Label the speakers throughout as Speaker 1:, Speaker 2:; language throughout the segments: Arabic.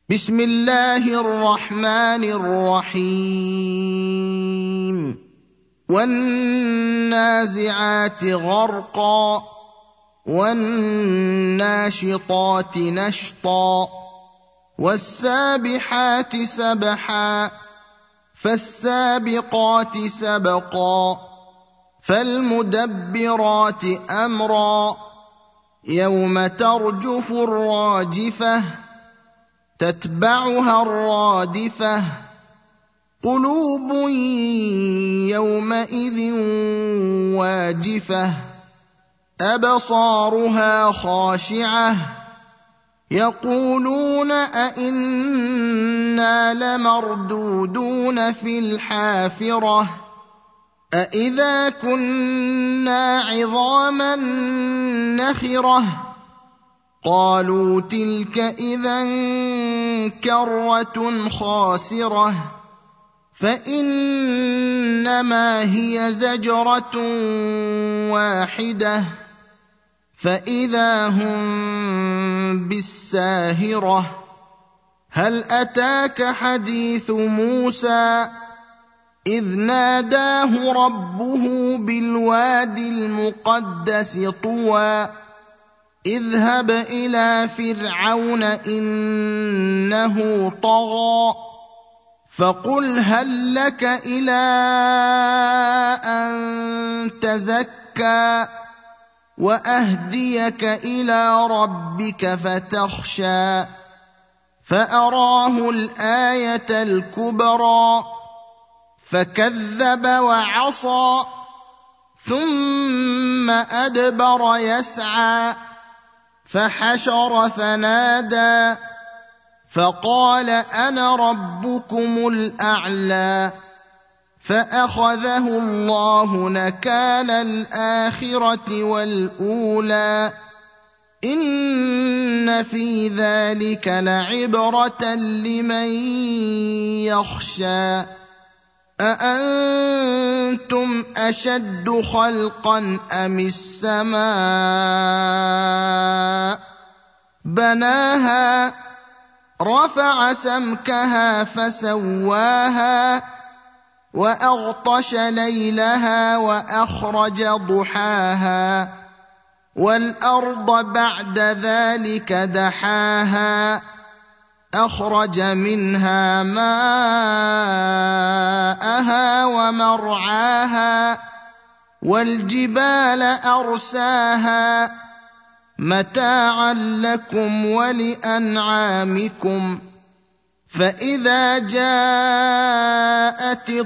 Speaker 1: بسم الله الرحمن الرحيم والنازعات غرقا والناشطات نشطا والسابحات سبحا فالسابقات سبقا فالمدبرات أمرا يوم ترجف الراجفة تتبعها الرادفة قلوب يومئذ واجفة أبصارها خاشعة يقولون أئنا لمردودون في الحافرة أئذا كنا عظاما نخرة قالوا تلك إذا كرة خاسرة فإنما هي زجرة واحدة فإذا هم بالساهرة هل أتاك حديث موسى إذ ناداه ربه بالوادي المقدس طوى اذهب إلى فرعون إنه طغى فقل هل لك إلى أن تزكى وأهديك إلى ربك فتخشى فأراه الآية الكبرى فكذب وعصى ثم أدبر يسعى فحشر فنادى فقال أنا ربكم الأعلى فأخذه الله نكال الآخرة والأولى إن في ذلك لعبرة لمن يخشى أأنتم أشد خلقا أم السماء بناها رفع سمكها فسواها وأغطش ليلها وأخرج ضحاها والأرض بعد ذلك دحاها أخرج منها ماءها ومرعاها والجبال أرساها متاعا لكم ولأنعامكم فإذا جاءت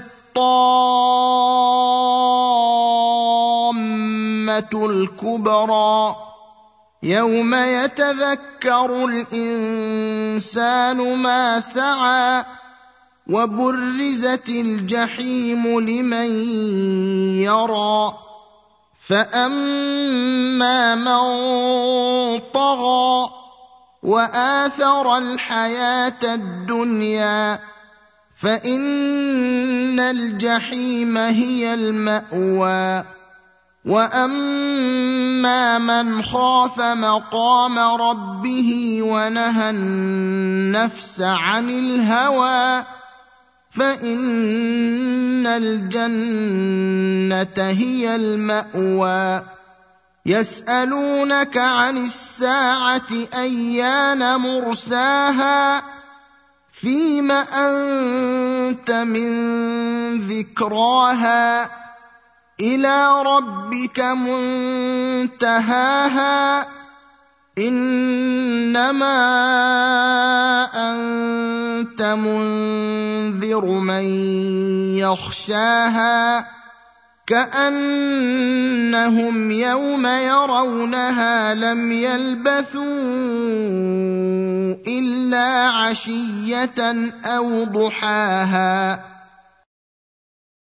Speaker 1: الطامة الكبرى يوم يتذكر الإنسان ما سعى وبرزت الجحيم لمن يرى فأما من طغى وآثر الحياة الدنيا فإن الجحيم هي المأوى وأما من خاف مقام ربه ونهى النفس عن الهوى فإن الجنة هي المأوى يسألونك عن الساعة أيان مرساها فيم أنت من ذكراها إلى ربك منتهاها إنما أنت منذر من يخشاها كأنهم يوم يرونها لم يلبثوا إلا عشية أو ضحاها